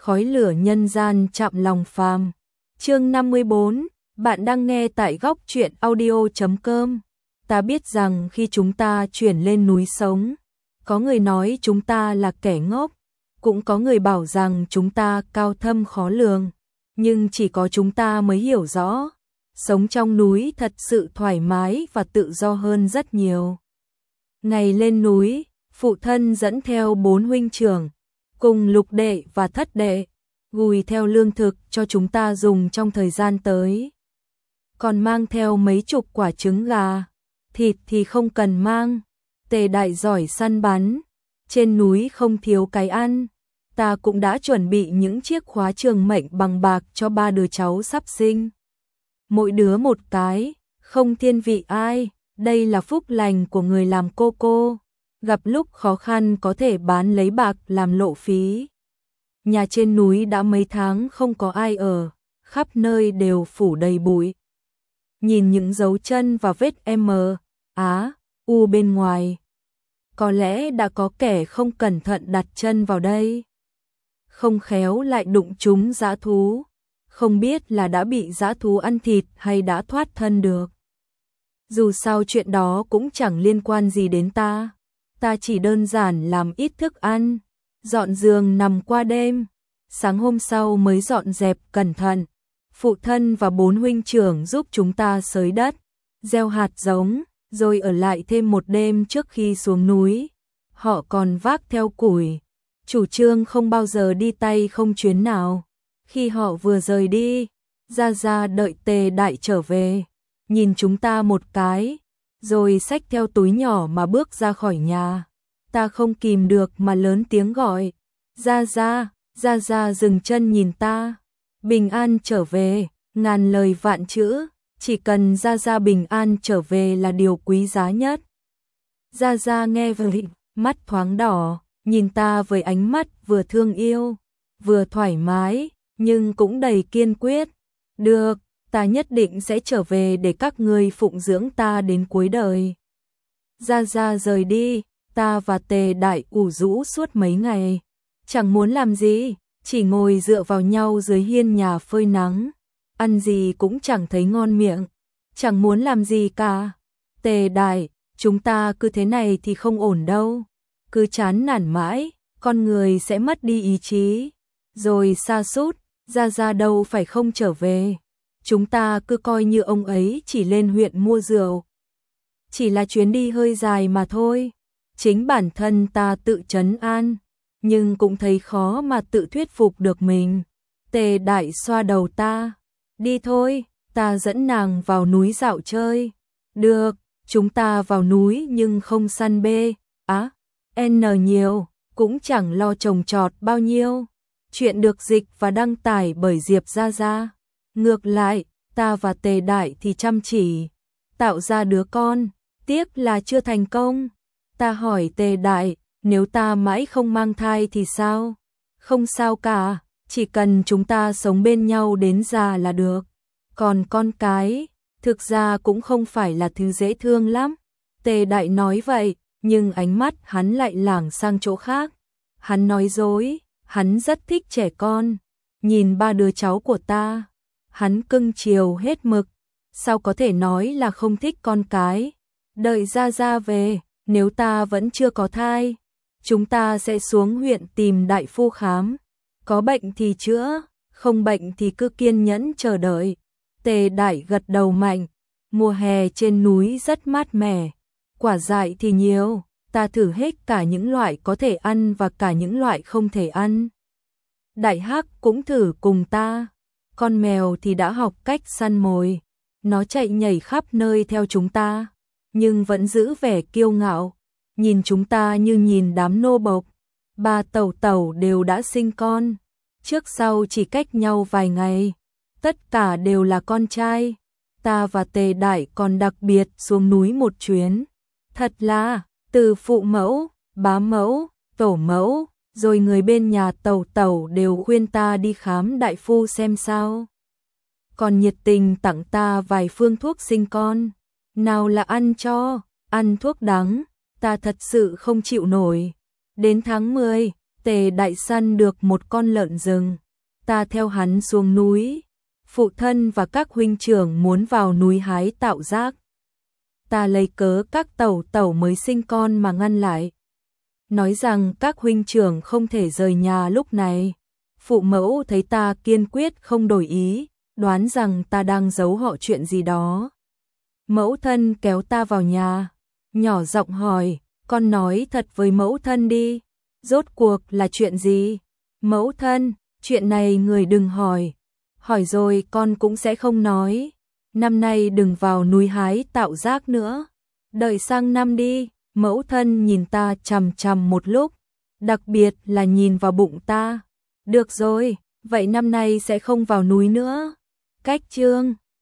khói lửa nhân gian chạm lòng phàm. Chương 54, bạn đang nghe tại góc truyện audio.com. Ta biết rằng khi chúng ta chuyển lên núi sống, có người nói chúng ta là kẻ ngốc, cũng có người bảo rằng chúng ta cao thâm khó lường, nhưng chỉ có chúng ta mới hiểu rõ, sống trong núi thật sự thoải mái và tự do hơn rất nhiều. Ngày lên núi, phụ thân dẫn theo 4 huynh trưởng, cùng lục đệ và thất đệ, gùi theo lương thực cho chúng ta dùng trong thời gian tới. Còn mang theo mấy chục quả trứng gà, thịt thì không cần mang. Tề đại giỏi săn bắn, trên núi không thiếu cái ăn. Ta cũng đã chuẩn bị những chiếc khóa trường mệnh bằng bạc cho 3 đứa cháu sắp sinh. Mỗi đứa một cái, không thiên vị ai, đây là phúc lành của người làm cô. Gặp lúc khó khăn có thể bán lấy bạc làm lộ phí. Nhà trên núi đã mấy tháng không có ai ở, khắp nơi đều phủ đầy bụi. Nhìn những dấu chân và vết M, Á, U bên ngoài, có lẽ đã có kẻ không cẩn thận đặt chân vào đây. Không khéo lại đụng trúng dã thú, không biết là đã bị dã thú ăn thịt hay đã thoát thân được. Dù sao chuyện đó cũng chẳng liên quan gì đến ta. Ta chỉ đơn giản làm ít thức ăn, dọn giường nằm qua đêm, sáng hôm sau mới dọn dẹp cẩn thận. Phụ thân và 4 huynh trưởng giúp chúng ta xới đất, gieo hạt giống, rồi ở lại thêm một đêm trước khi xuống núi. Họ còn vác theo củi, chủ trương không bao giờ đi tay không chuyến nào. Khi họ vừa rời đi, Gia đợi Tề đại trở về, nhìn chúng ta một cái, rồi xách theo túi nhỏ mà bước ra khỏi nhà. Ta không kìm được mà lớn tiếng gọi, Gia dừng chân nhìn ta. Bình an trở về, ngàn lời vạn chữ, chỉ cần Gia bình an trở về là điều quý giá nhất. Gia nghe vậy, mắt thoáng đỏ, nhìn ta với ánh mắt vừa thương yêu, vừa thoải mái, nhưng cũng đầy kiên quyết. Được, ta nhất định sẽ trở về để các ngươi phụng dưỡng ta đến cuối đời. Gia rời đi, ta và Tề đại ủ rũ suốt mấy ngày, chẳng muốn làm gì, chỉ ngồi dựa vào nhau dưới hiên nhà phơi nắng, ăn gì cũng chẳng thấy ngon miệng, chẳng muốn làm gì cả. Tề đại, chúng ta cứ thế này thì không ổn đâu, cứ chán nản mãi, con người sẽ mất đi ý chí, rồi sa sút. Gia đâu phải không trở về, chúng ta cứ coi như ông ấy chỉ lên huyện mua rượu. Chỉ là chuyến đi hơi dài mà thôi, chính bản thân ta tự trấn an, nhưng cũng thấy khó mà tự thuyết phục được mình. Tề đại xoa đầu ta, đi thôi, ta dẫn nàng vào núi dạo chơi. Được, chúng ta vào núi nhưng không săn bê, N nhiều, cũng chẳng lo trồng trọt bao nhiêu. Chuyện được dịch và đăng tải bởi Diệp Gia. Ngược lại, ta và Tề đại thì chăm chỉ tạo ra đứa con, tiếc là chưa thành công. Ta hỏi Tề đại, nếu ta mãi không mang thai thì sao? Không sao cả, chỉ cần chúng ta sống bên nhau đến già là được. Còn con cái, thực ra cũng không phải là thứ dễ thương lắm. Tề đại nói vậy, nhưng ánh mắt hắn lại lảng sang chỗ khác. Hắn nói dối, hắn rất thích trẻ con. Nhìn 3 đứa cháu của ta, hắn cưng chiều hết mực. Sao có thể nói là không thích con cái? Đợi Gia về, nếu ta vẫn chưa có thai, chúng ta sẽ xuống huyện tìm đại phu khám. Có bệnh thì chữa, không bệnh thì cứ kiên nhẫn chờ đợi. Tề đại gật đầu mạnh. Mùa hè trên núi rất mát mẻ, quả dại thì nhiều, ta thử hết cả những loại có thể ăn và cả những loại không thể ăn. Đại hắc cũng thử cùng ta. Con mèo thì đã học cách săn mồi, nó chạy nhảy khắp nơi theo chúng ta, nhưng vẫn giữ vẻ kiêu ngạo, nhìn chúng ta như nhìn đám nô bộc. 3 tẩu đều đã sinh con, trước sau chỉ cách nhau vài ngày, tất cả đều là con trai. Ta và Tề đại còn đặc biệt xuống núi một chuyến, thật là từ phụ mẫu, bá mẫu, tổ mẫu, rồi người bên nhà tẩu đều khuyên ta đi khám đại phu xem sao. Còn nhiệt tình tặng ta vài phương thuốc sinh con, nào là ăn thuốc đắng, ta thật sự không chịu nổi. Đến tháng 10, Tề đại săn được một con lợn rừng, ta theo hắn xuống núi. Phụ thân và các huynh trưởng muốn vào núi hái tạo giác. Ta lấy cớ các tẩu tẩu mới sinh con mà ngăn lại. Nói rằng các huynh trưởng không thể rời nhà lúc này. Phụ mẫu thấy ta kiên quyết không đổi ý, đoán rằng ta đang giấu họ chuyện gì đó. Mẫu thân kéo ta vào nhà, nhỏ giọng hỏi, con nói thật với mẫu thân đi, rốt cuộc là chuyện gì? Mẫu thân, chuyện này người đừng hỏi, hỏi rồi con cũng sẽ không nói. Năm nay đừng vào núi hái tạo giác nữa, đợi sang năm đi. Mẫu thân nhìn ta chằm chằm một lúc, đặc biệt là nhìn vào bụng ta. Được rồi, vậy năm nay sẽ không vào núi nữa. Cách chương